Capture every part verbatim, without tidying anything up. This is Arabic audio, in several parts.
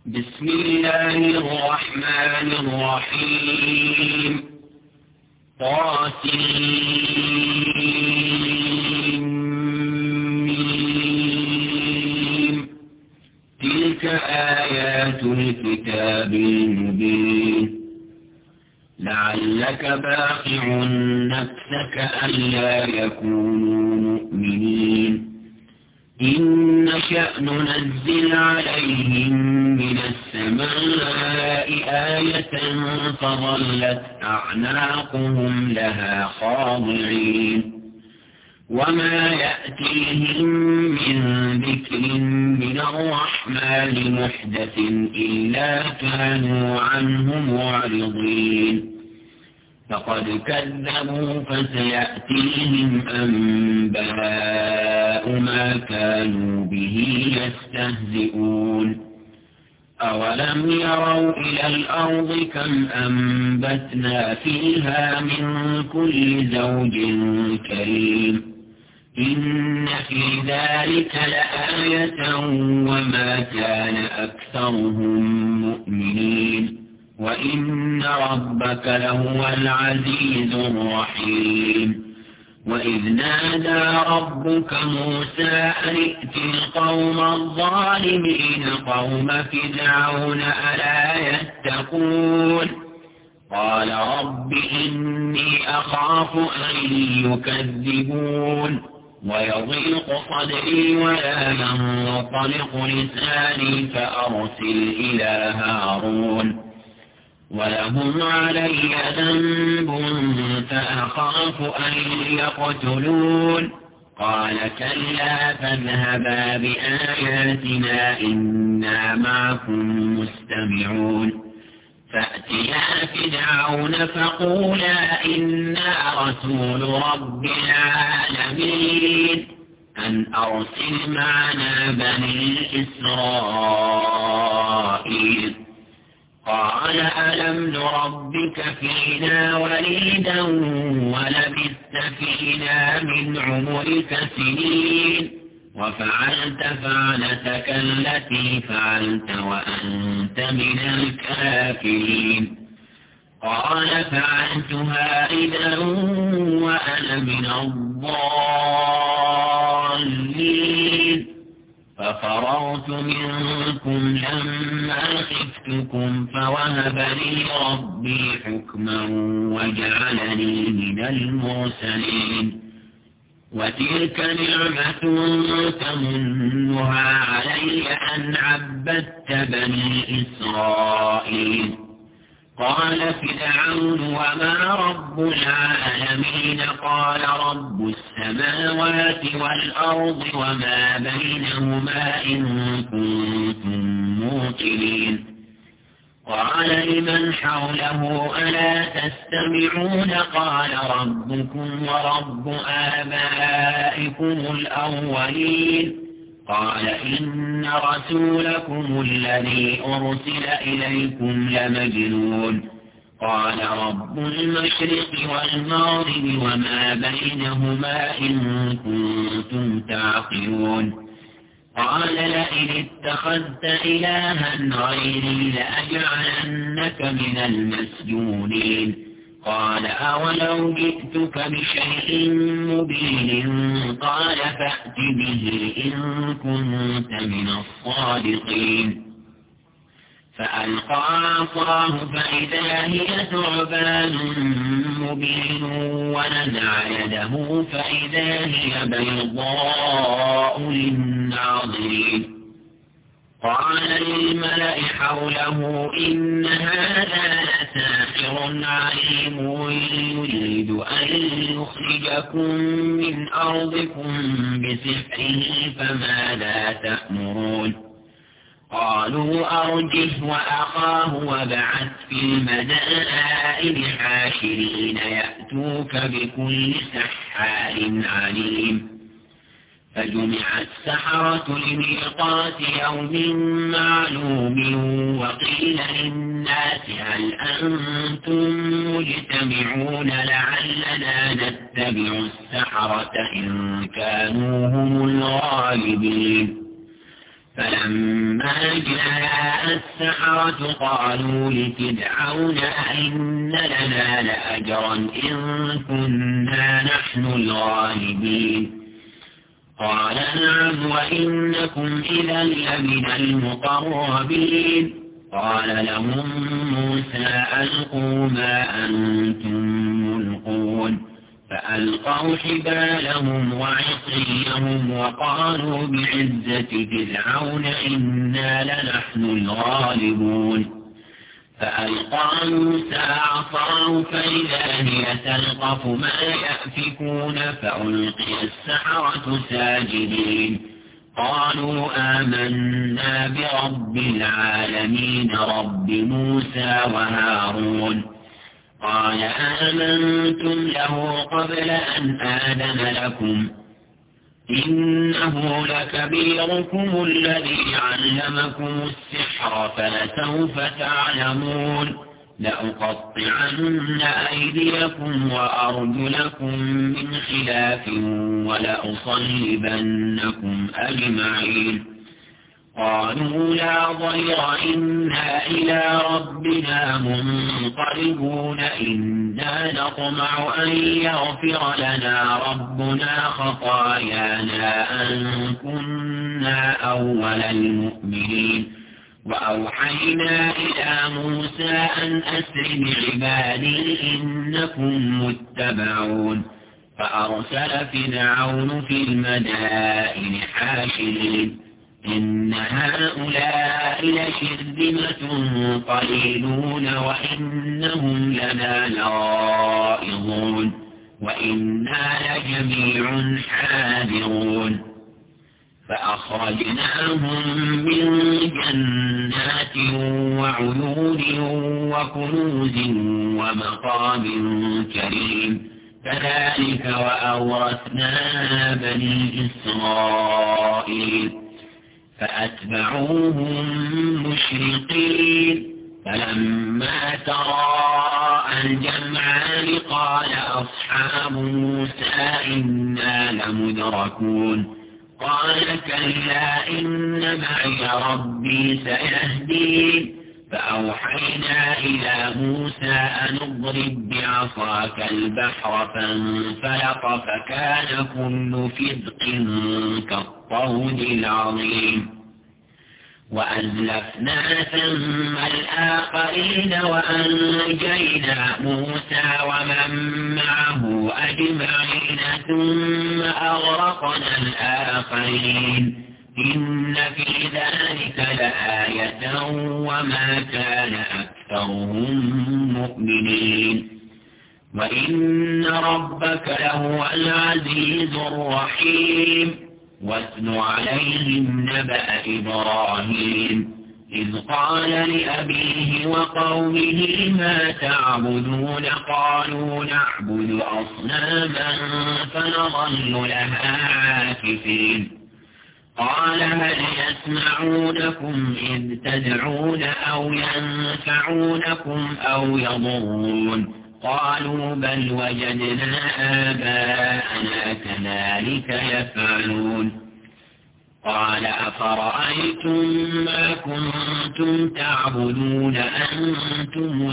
بسم الله الرحمن الرحيم. طاسين. تلك آيات الكتاب المبين. لعلك باخع نفسك ألا يكونوا مؤمنين إن نشأ ننزل عليهم من السماء آية فظلت أعناقهم لها خاضعين وما يأتيهم من ذكر من الرحمن محدث إلا كانوا عنه معرضين فقد كذبوا فسيأتيهم أنباء ما كانوا به يستهزئون أولم يروا إلى الأرض كم أنبتنا فيها من كل زوج كريم إن في ذلك لآية وما كان أكثرهم مؤمنين وإن ربك لهو العزيز الرحيم وإذ نادى ربك موسى أن ائت القوم الظالمين قوم فرعون ألا يتقون قال رب إني أخاف أن يكذبون ويضيق صدري ولا ينطلق لساني فأرسل إلى هارون ولهم علي ذنب فأخاف أن يقتلون قال كلا فاذهبا بآياتنا إنا معكم مستمعون فأتيا فرعون فقولا إنا رسول رب العالمين أن أرسل معنا بني إسرائيل قال ألم نربك فينا وليدا ولبثت فينا من عمرك سنين وفعلت فعلتك التي فعلت وأنت من الكافرين قال فعلتها إذا وأنا من الضالين ففررت منكم لما خفتكم فوهب لي ربي حكما وجعلني من المرسلين وتلك نعمة تمنها علي أن عبدت بني إسرائيل قال فرعون وما رب العالمين قال رب السماوات والأرض وما بينهما إن كنتم موقنين قال لمن حوله ألا تستمعون قال ربكم ورب آبائكم الأولين قال إن رسولكم الذي أرسل إليكم لمجنون قال رب المشرق والمغرب وما بينهما إن كنتم تعقلون قال لئن اتخذت إلها غيري لأجعلنك من المسجونين قال أولو جئتك بشيء مبين قال فأت به إن كنت من الصادقين فألقى عصاه فإذا هي ثعبان مبين ونزع يده فإذا هي بيضاء للناظرين قال للملأ حوله إن هذا لساحر عليم يريد أن يخرجكم من أرضكم بسحره فماذا تأمرون قالوا أرجه وأخاه وابعث في المدائن حاشرين يأتوك بكل سحار عليم فجمع السحرة لميقات يوم معلوم وقيل للناس هل أنتم مجتمعون لعلنا نتبع السحرة إن كانوا هم الغالبين فلما جاء السحرة قالوا لفرعون أئن لنا لأجرا إن كنا نحن الغالبين قال نعم وإنكم إذا لمن المقربين قال لهم موسى ألقوا ما أنتم ملقون فألقوا حبالهم وعصيهم وقالوا بعزة فرعون إنا لنحن الغالبون فألقى موسى عصاه فإذا هي تلقف ما يأفكون فألقي السحرة ساجدين قالوا آمنا برب العالمين رب موسى وهارون قال آمنتم له قبل أن آذن لكم إنه لكبيركم الذي علمكم السحر فلسوف تعلمون لأقطعن أيديكم وأرجلكم من خلاف ولأصلبنكم أجمعين قالوا لا ضير إنا إلى ربنا منقلبون إنا نطمع أن يغفر لنا ربنا خطايانا أن كنا أول المؤمنين وأوحينا إلى موسى أن أسر بعبادي إنكم متبعون فأرسل فرعون في المدائن حاشرين إن هؤلاء لشرذمة قليلون وإنهم لنا لغائظون وإنا لجميع حاذرون فأخرجناهم من جنات وعيون وكنوز ومقام كريم كذلك وأورثنا بني إسرائيل فأتبعوهم مشرقين فلما تراءى الجمعان قال أصحاب موسى إنا لمدركون قال كلا إن معي ربي سيهدين فأوحينا إلى موسى أن اضرب بعصاك البحر فانفلق فكان كل فرق كالطود العظيم وأزلفنا ثم الآخرين وأنجينا موسى ومن معه أجمعين ثم أغرقنا الآخرين إن في ذلك لآية وما كان أكثرهم مؤمنين وإن ربك لهو العزيز الرحيم واتل عليهم نبأ إبراهيم إذ قال لأبيه وقومه ما تعبدون قالوا نعبد أصناما فنظل لها عاكفين قال هل يسمعونكم إذ تدعون أو ينفعونكم أو يضرون قالوا بل وجدنا آباءنا كذلك يفعلون قال أفرأيتم ما كنتم تعبدون أنتم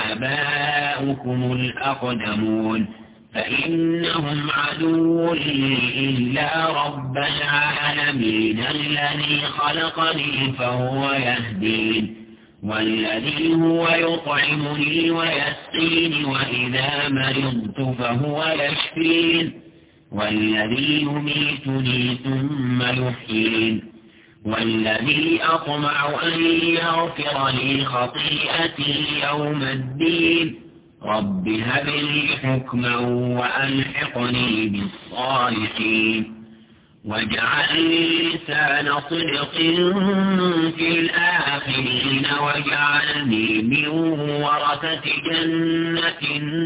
وآباؤكم الأقدمون فإنهم عدو لي إلا رب العالمين الذي خلقني فهو يهدين والذي هو يطعمني ويسقيني وإذا مرضت فهو يشفين والذي يميتني ثم يحيين والذي أطمع أن يغفر لي خطيئتي يوم الدين رب هب لي حكما وألحقني بالصالحين واجعل لي لسان صدق في الآخرين واجعلني من ورثة جنة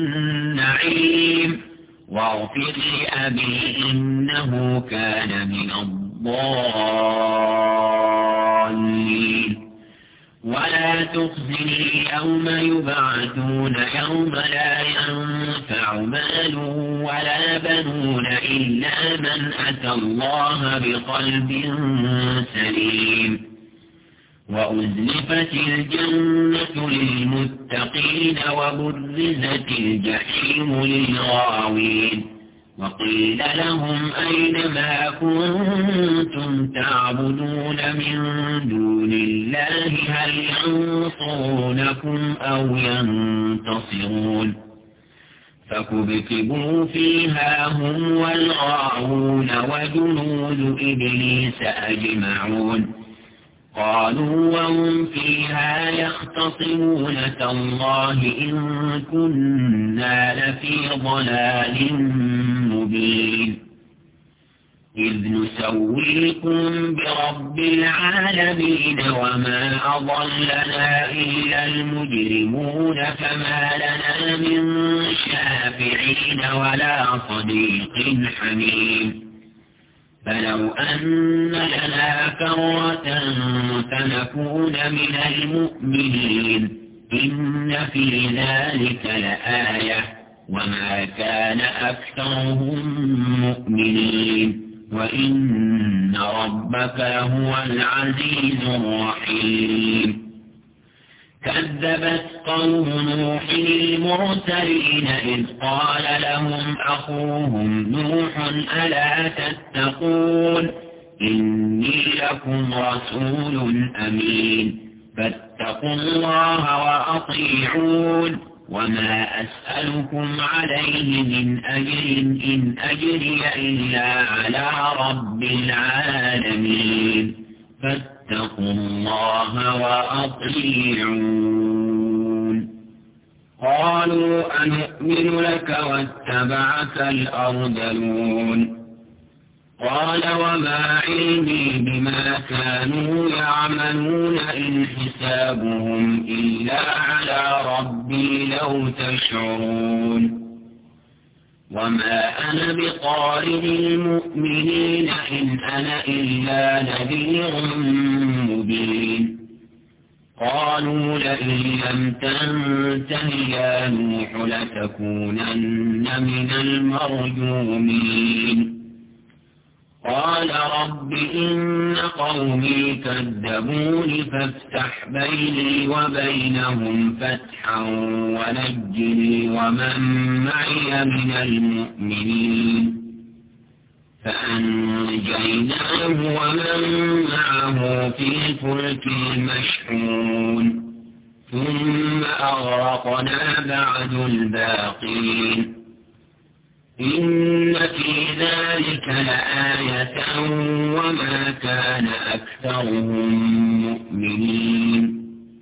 النعيم واغفر لأبي إنه كان من الضالين ولا تخزني يوم يبعثون يوم لا ينفع مال ولا بنون إلا من أتى الله بقلب سليم وأزلفت الجنة للمتقين وبرزت الجحيم للغاوين وقيل لهم أين ما كنتم تعبدون من دون الله هل ينصرونكم أو ينتصرون فكبكبوا فيها هم والغاوون وجنود إبليس أجمعون قالوا وهم فيها يختصمون تالله إن كنا لفي ضلال مبين إذ نسويكم برب العالمين وما أضلنا إلا المجرمون فما لنا من شافعين ولا صديق حميم فلو أن لنا كرة فنكون من المؤمنين إن في ذلك لآية وما كان أكثرهم مؤمنين وإن ربك هو العزيز الرحيم كذبت قوم نوح المرسلين إذ قال لهم أخوهم نوح ألا تتقون إني لكم رسول أمين فاتقوا الله وأطيعون وما أسألكم عليه من أجر إن أجري إلا على رب العالمين فاتقوا الله وأطيعون قالوا أنؤمن لك واتبعك الأرذلون قال وما علمي بما كانوا يعملون إن حسابهم إلا على ربي لو تشعرون وما أنا بطارد المؤمنين إن أنا إلا نذير مبين قالوا لئن لم تنته يا نوح لتكونن من المرجومين قال رب إن قومي كذبوني فافتح بيني وبينهم فتحا ونجني ومن معي من المؤمنين فأنجيناه ومن معه في الفلك المشحون ثم أغرقنا بعد الباقين إن في ذلك لآية وما كان أكثرهم مؤمنين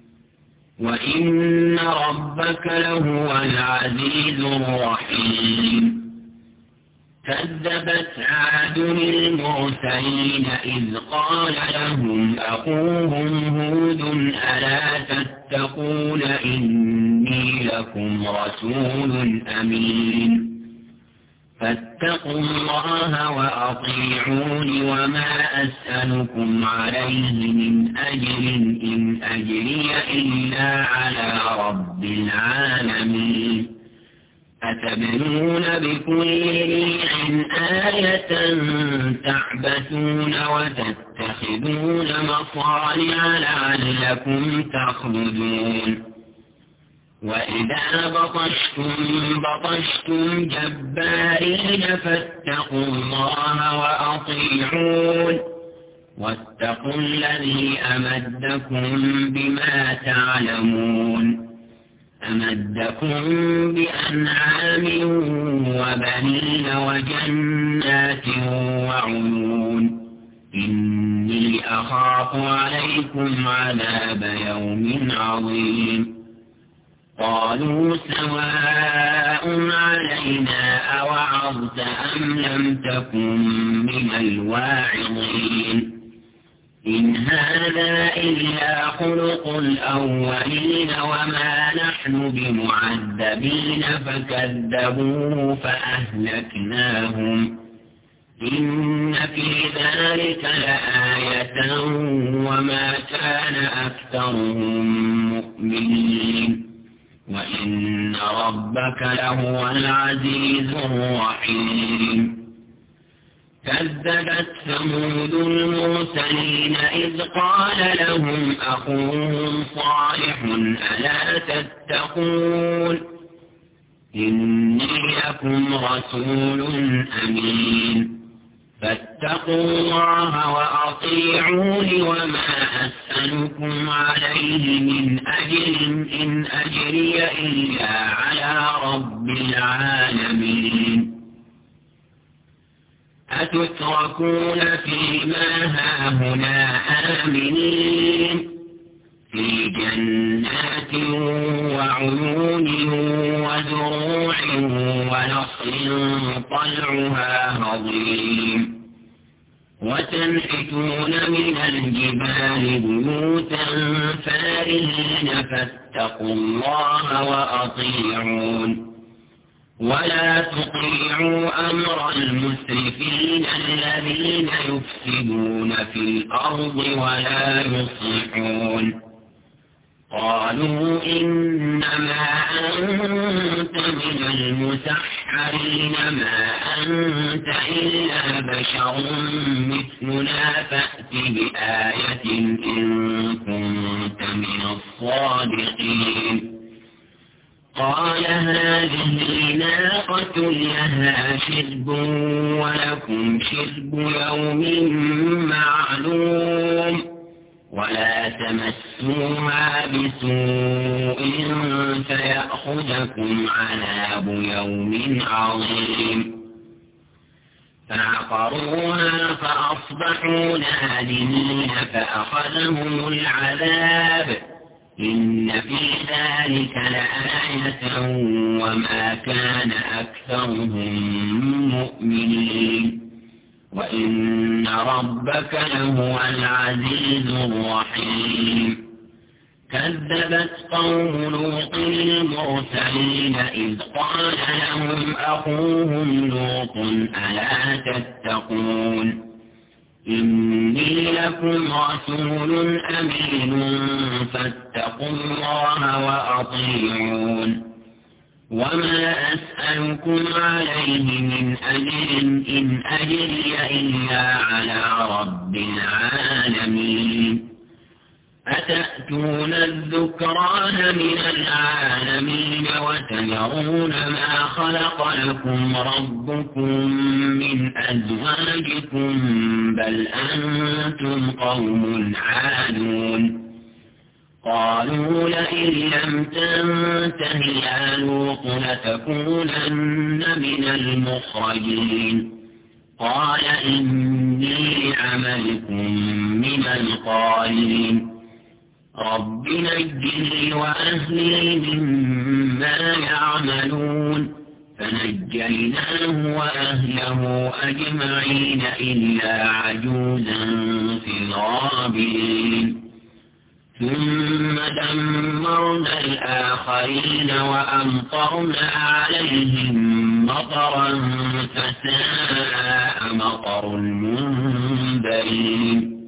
وإن ربك لهو العزيز الرحيم كذبت عاد المرسلين إذ قال لهم أخوهم هود ألا تتقون إني لكم رسول أمين فاتقوا الله وأطيعون وما أسألكم عليه من أجر إن أجري إلا على رب العالمين أتبنون بكل ريح آية تعبثون وتتخذون مصانع لعلكم تخلدون وإذا بطشتم بطشتم جبارين فاتقوا الله وأطيعون واتقوا الذي أمدكم بما تعلمون أمدكم بأنعام وبنين وجنات وعيون إني أخاف عليكم عذاب يوم عظيم قالوا سواء علينا أوعظت أم لم تكن من الواعظين إن هذا إلا خلق الأولين وما نحن بمعذبين فكذبوه فأهلكناهم إن في ذلك لآية وما كان أكثرهم مؤمنين وإن ربك لهو العزيز الرحيم كذبت ثمود المرسلين إذ قال لهم أخوهم صالح ألا تتقون إني لكم رسول أمين فاتقوا الله وأطيعون وما أسألكم عليه من أجر إن أجري إلا على رب العالمين أتتركون فيما هاهنا آمنين في جنات وعيون وزروع ونخل طلعها هضيم وتنحتون من الجبال بيوتا فارهين فاتقوا الله وأطيعون ولا تطيعوا أمر المسرفين الذين يفسدون في الأرض ولا يصلحون قالوا إنما أنت من المسحرين ما أنت إلا بشر مثلنا فأت بآية إن كنت من الصادقين قال هذه ناقة لها شرب ولكم شرب يوم معلوم ولا تمسوها بسوء فيأخذكم عذاب يوم عظيم فعقروها فأصبحوا نادمين فأخذهم العذاب إن في ذلك لآية وما كان أكثرهم مؤمنين وإن ربك لهو العزيز الرحيم كذبت قوم لوط المرسلين إذ قال لهم أخوهم لوط ألا تتقون إني لكم رسول أمين فاتقوا الله وأطيعون وما أسألكم عليه من أجر إن أجري إلا على رب العالمين أتأتون الذكران من العالمين وتذرون ما خلق لكم ربكم من أزواجكم بل أنتم قوم عادون قالوا لئن لم تنته يا لوط لتكونن من المخرجين قال إني لعملكم من القالين رب نجني وأهلي مما يعملون فنجيناه وأهله أجمعين إلا عجوزا في الغابرين ثم دمرنا الآخرين وأمطرنا عليهم مطرا فساء مطر المنذرين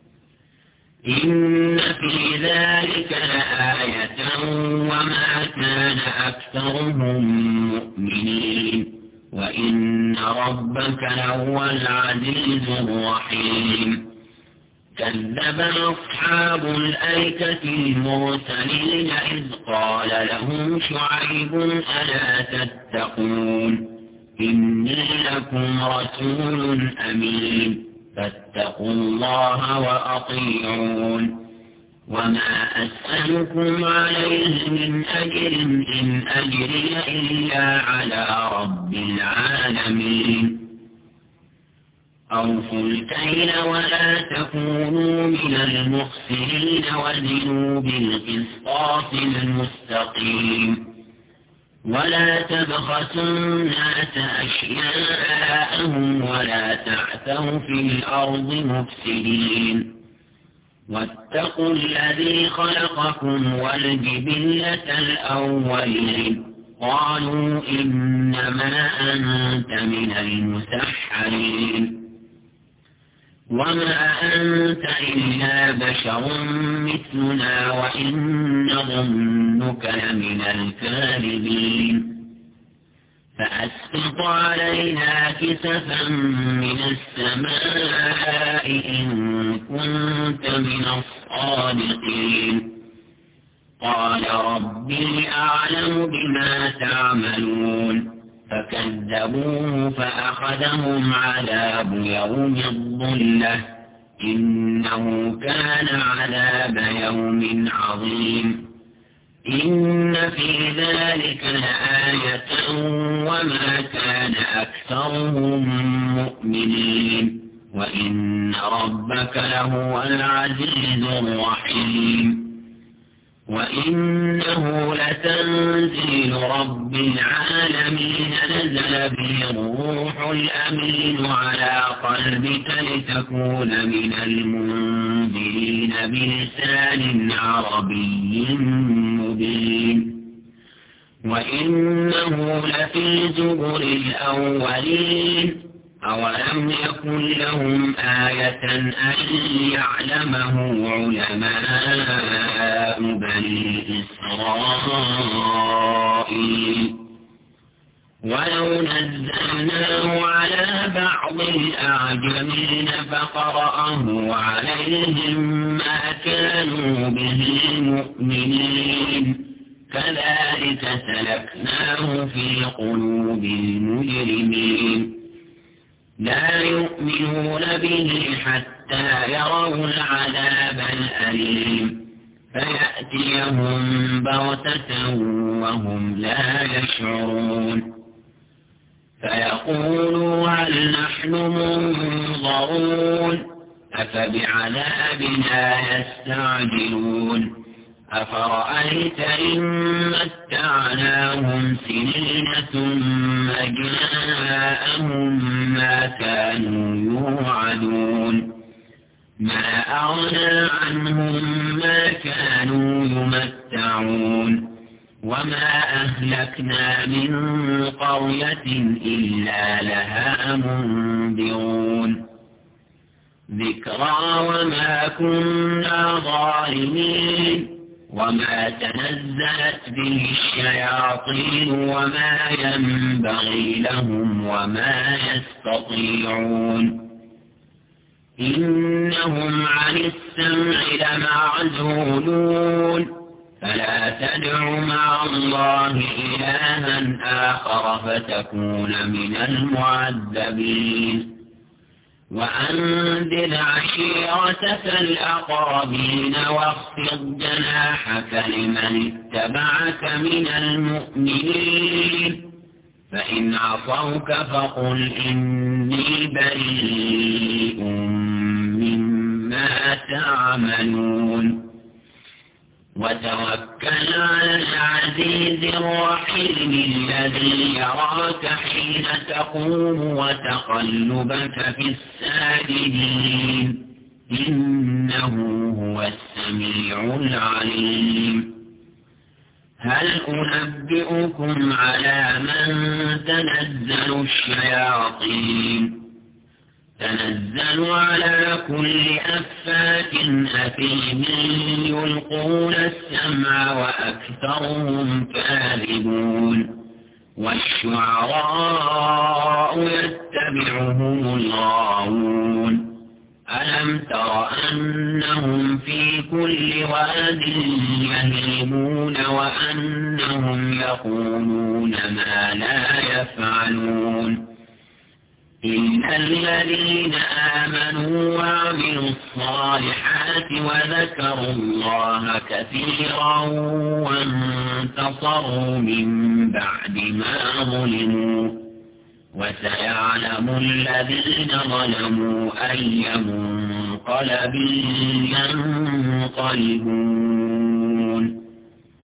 إن في ذلك لآية وما كان أكثرهم مؤمنين وإن ربك لهو العزيز الرحيم كذب أصحاب الأيكة المرسلين إذ قال لهم شعيب ألا تتقون إني لكم رسول أمين فاتقوا الله وأطيعون وما أسألكم عليه من أجر إن أجري إلا على رب العالمين أوفوا الكيل ولا تكونوا من المخسرين وزنوا بالقسطاس المستقيم ولا تبخسوا الناس أشياءهم ولا تعثوا في الأرض مفسدين واتقوا الذي خلقكم والجبلة الأولين قالوا إنما أنت من المسحرين وما أنت إلا بشر مثلنا وإن نظنك لمن الكاذبين فأسقط علينا كسفا من السماء إن كنت من الصادقين قال ربي أعلم بما تعملون فكذبوه فأخذهم عذاب يوم الظلة إنه كان عذاب يوم عظيم إن في ذلك لآية وما كان أكثرهم مؤمنين وإن ربك لهو العزيز الرحيم وإنه لتنزيل رب العالمين نزل به الروح الأمين على قلبك لتكون من المنذرين بلسان عربي مبين وإنه لفي زبر الأولين أولم يكن لهم آية أن يعلمه علماء بني إسرائيل ولو نزلناه على بعض الأعجمين فقرأه عليهم ما كانوا به مؤمنين كذلك سلكناه في قلوب المجرمين لا يؤمنون به حتى يروا العذاب الأليم فيأتيهم بغتة وهم لا يشعرون فيقولوا هل نحن منظرون أفبعذابنا يستعجلون أفرأيت إن متعناهم سنين ثم جاءهم ما كانوا يوعدون ما أغنى عنهم ما كانوا يمتعون وما أهلكنا من قرية إلا لها منذرون ذكرى وما كنا ظالمين وما تنزلت به الشياطين وما ينبغي لهم وما يستطيعون إنهم عن السمع لمعزولون فلا تدع مع الله إلها آخر فتكون من المعذبين وأنذر عشيرتك الأقربين واخفض جناحك لمن اتبعك من المؤمنين فإن عصوك فقل إني بريء مما تعملون وتوكل على العزيز الرحيم الذي يراك حين تقوم وتقلبك في الساجدين إنه هو السميع العليم هل أنبئكم على من تنزل الشياطين تنزل على كل أفاك أثيم يلقون السمع وأكثرهم كاذبون والشعراء يتبعهم الغاوون ألم تر أنهم في كل واد يهيمون وأنهم يقولون ما لا يفعلون إلا الذين آمنوا وعملوا الصالحات وذكروا الله كثيرا وانتصروا من بعد ما ظلموا وسيعلم الذين ظلموا أي منقلب ينقلبون